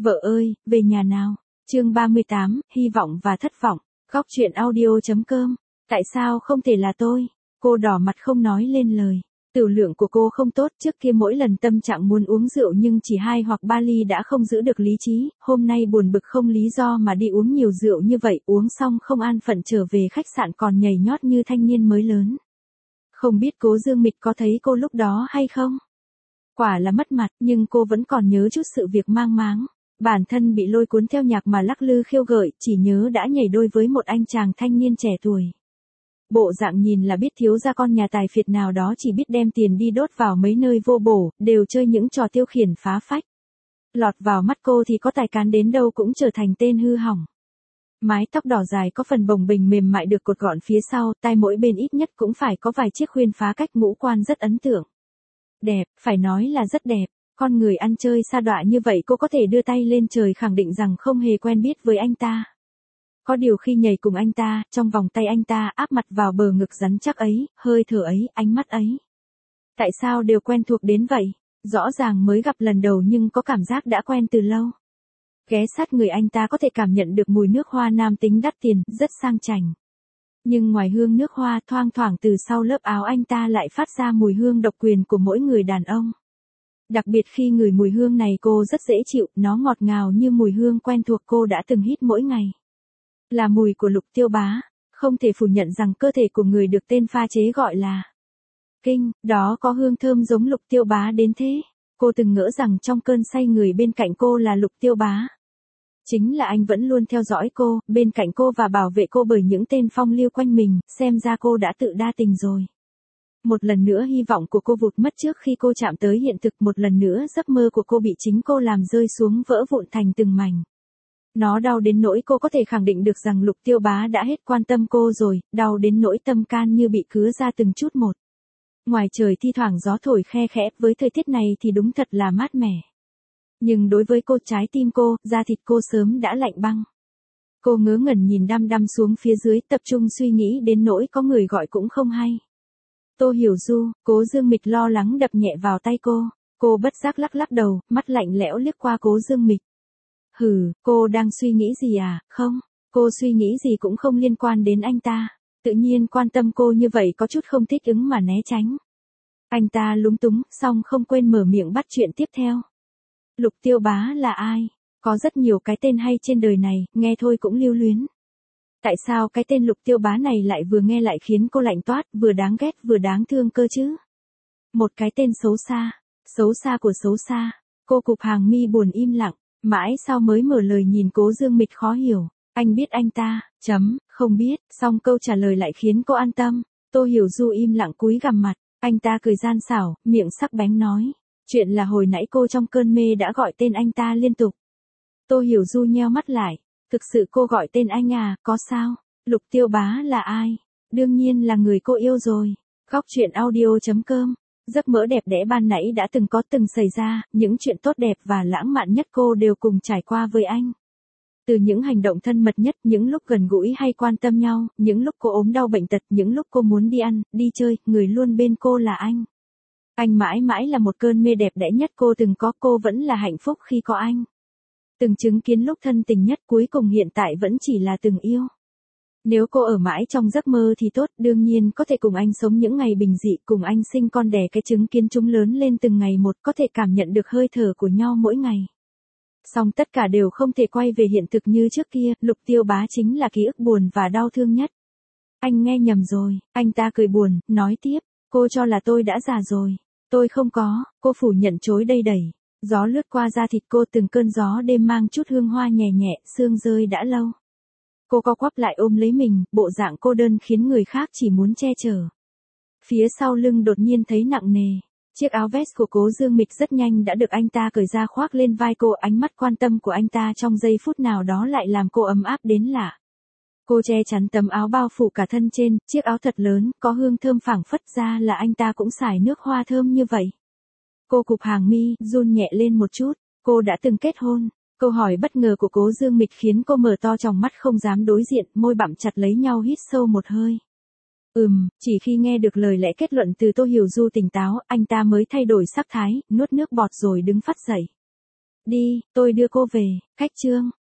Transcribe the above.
Vợ ơi, về nhà nào. Chương 38, hy vọng và thất vọng. Góc truyện audio.com. Tại sao không thể là tôi? Cô đỏ mặt không nói lên lời. Tửu lượng của cô không tốt, trước kia mỗi lần tâm trạng muốn uống rượu nhưng chỉ 2 hoặc 3 ly đã không giữ được lý trí, hôm nay buồn bực không lý do mà đi uống nhiều rượu như vậy, uống xong không an phận trở về khách sạn còn nhảy nhót như thanh niên mới lớn. Không biết Cố Dương Mịch có thấy cô lúc đó hay không? Quả là mất mặt, nhưng cô vẫn còn nhớ chút sự việc mang máng. Bản thân bị lôi cuốn theo nhạc mà lắc lư khiêu gợi, chỉ nhớ đã nhảy đôi với một anh chàng thanh niên trẻ tuổi. Bộ dạng nhìn là biết thiếu gia con nhà tài phiệt nào đó chỉ biết đem tiền đi đốt vào mấy nơi vô bổ, đều chơi những trò tiêu khiển phá phách. Lọt vào mắt cô thì có tài cán đến đâu cũng trở thành tên hư hỏng. Mái tóc đỏ dài có phần bồng bềnh mềm mại được cột gọn phía sau, tai mỗi bên ít nhất cũng phải có vài chiếc khuyên phá cách, ngũ quan rất ấn tượng. Đẹp, phải nói là rất đẹp. Con người ăn chơi sa đọa như vậy cô có thể đưa tay lên trời khẳng định rằng không hề quen biết với anh ta. Có điều khi nhảy cùng anh ta, trong vòng tay anh ta áp mặt vào bờ ngực rắn chắc ấy, hơi thở ấy, ánh mắt ấy. Tại sao đều quen thuộc đến vậy? Rõ ràng mới gặp lần đầu nhưng có cảm giác đã quen từ lâu. Ghé sát người anh ta có thể cảm nhận được mùi nước hoa nam tính đắt tiền, rất sang chảnh. Nhưng ngoài hương nước hoa thoang thoảng từ sau lớp áo anh ta lại phát ra mùi hương độc quyền của mỗi người đàn ông. Đặc biệt khi ngửi mùi hương này cô rất dễ chịu, nó ngọt ngào như mùi hương quen thuộc cô đã từng hít mỗi ngày. Là mùi của Lục Tiêu Bá, không thể phủ nhận rằng cơ thể của người được tên pha chế gọi là Kinh, đó có hương thơm giống Lục Tiêu Bá đến thế. Cô từng ngỡ rằng trong cơn say người bên cạnh cô là Lục Tiêu Bá. Chính là anh vẫn luôn theo dõi cô, bên cạnh cô và bảo vệ cô bởi những tên phong lưu quanh mình, xem ra cô đã tự đa tình rồi. Một lần nữa hy vọng của cô vụt mất trước khi cô chạm tới hiện thực, một lần nữa giấc mơ của cô bị chính cô làm rơi xuống vỡ vụn thành từng mảnh. Nó đau đến nỗi cô có thể khẳng định được rằng Lục Tiêu Bá đã hết quan tâm cô rồi, đau đến nỗi tâm can như bị cứa ra từng chút một. Ngoài trời thi thoảng gió thổi khe khẽ, với thời tiết này thì đúng thật là mát mẻ. Nhưng đối với cô, trái tim cô, da thịt cô sớm đã lạnh băng. Cô ngớ ngẩn nhìn đăm đăm xuống phía dưới, tập trung suy nghĩ đến nỗi có người gọi cũng không hay. Tô Hiểu Du. Cố Dương Mịch lo lắng đập nhẹ vào tay cô. Cô bất giác lắc lắc đầu, mắt lạnh lẽo liếc qua Cố Dương Mịch. Hừ, cô đang suy nghĩ gì à? Không, cô suy nghĩ gì cũng không liên quan đến anh ta. Tự nhiên quan tâm cô như vậy có chút không thích ứng mà né tránh. Anh ta lúng túng, xong không quên mở miệng bắt chuyện tiếp theo. Lục Tiêu Bá là ai? Có rất nhiều cái tên hay trên đời này, nghe thôi cũng lưu luyến. Tại sao cái tên Lục Tiêu Bá này lại vừa nghe lại khiến cô lạnh toát, vừa đáng ghét vừa đáng thương cơ chứ? Một cái tên xấu xa của xấu xa. Cô cụp hàng mi buồn im lặng, mãi sau mới mở lời nhìn Cố Dương Mịch khó hiểu. Anh biết anh ta, không biết, xong câu trả lời lại khiến cô an tâm. Tô Hiểu Du im lặng cúi gằm mặt, anh ta cười gian xảo, miệng sắc bén nói. Chuyện là hồi nãy cô trong cơn mê đã gọi tên anh ta liên tục. Tô Hiểu Du nheo mắt lại. Thực sự cô gọi tên anh à, có sao? Lục Tiêu Bá là ai? Đương nhiên là người cô yêu rồi. Góc truyện audio.com. Giấc mơ đẹp đẽ ban nãy đã từng xảy ra, những chuyện tốt đẹp và lãng mạn nhất cô đều cùng trải qua với anh. Từ những hành động thân mật nhất, những lúc gần gũi hay quan tâm nhau, những lúc cô ốm đau bệnh tật, những lúc cô muốn đi ăn, đi chơi, người luôn bên cô là anh. Anh mãi mãi là một cơn mê đẹp đẽ nhất cô từng có, cô vẫn là hạnh phúc khi có anh. Từng chứng kiến lúc thân tình nhất, cuối cùng hiện tại vẫn chỉ là từng yêu. Nếu cô ở mãi trong giấc mơ thì tốt, đương nhiên có thể cùng anh sống những ngày bình dị, cùng anh sinh con đẻ cái trứng kiến chúng lớn lên từng ngày một, có thể cảm nhận được hơi thở của nhau mỗi ngày. Song tất cả đều không thể quay về hiện thực như trước kia, Lục Tiêu Bá chính là ký ức buồn và đau thương nhất. Anh nghe nhầm rồi, anh ta cười buồn, nói tiếp, cô cho là tôi đã già rồi. Tôi không có, cô phủ nhận chối đầy đẩy. Gió lướt qua da thịt cô, từng cơn gió đêm mang chút hương hoa nhẹ nhẹ, sương rơi đã lâu. Cô co quắp lại ôm lấy mình, bộ dạng cô đơn khiến người khác chỉ muốn che chở. Phía sau lưng đột nhiên thấy nặng nề. Chiếc áo vest của Cố Dương Mịch rất nhanh đã được anh ta cởi ra khoác lên vai cô, ánh mắt quan tâm của anh ta trong giây phút nào đó lại làm cô ấm áp đến lạ. Cô che chắn tấm áo bao phủ cả thân trên, chiếc áo thật lớn, có hương thơm phảng phất, ra là anh ta cũng xài nước hoa thơm như vậy. Cô cụp hàng mi, run nhẹ lên một chút. Cô đã từng kết hôn. Câu hỏi bất ngờ của Cố Dương Mịch khiến cô mở to tròng mắt không dám đối diện, môi bặm chặt lấy nhau, hít sâu một hơi. Chỉ khi nghe được lời lẽ kết luận từ Tô Hiểu Du tỉnh táo, anh ta mới thay đổi sắc thái, nuốt nước bọt rồi đứng phắt dậy. Đi, tôi đưa cô về. Khách Trương.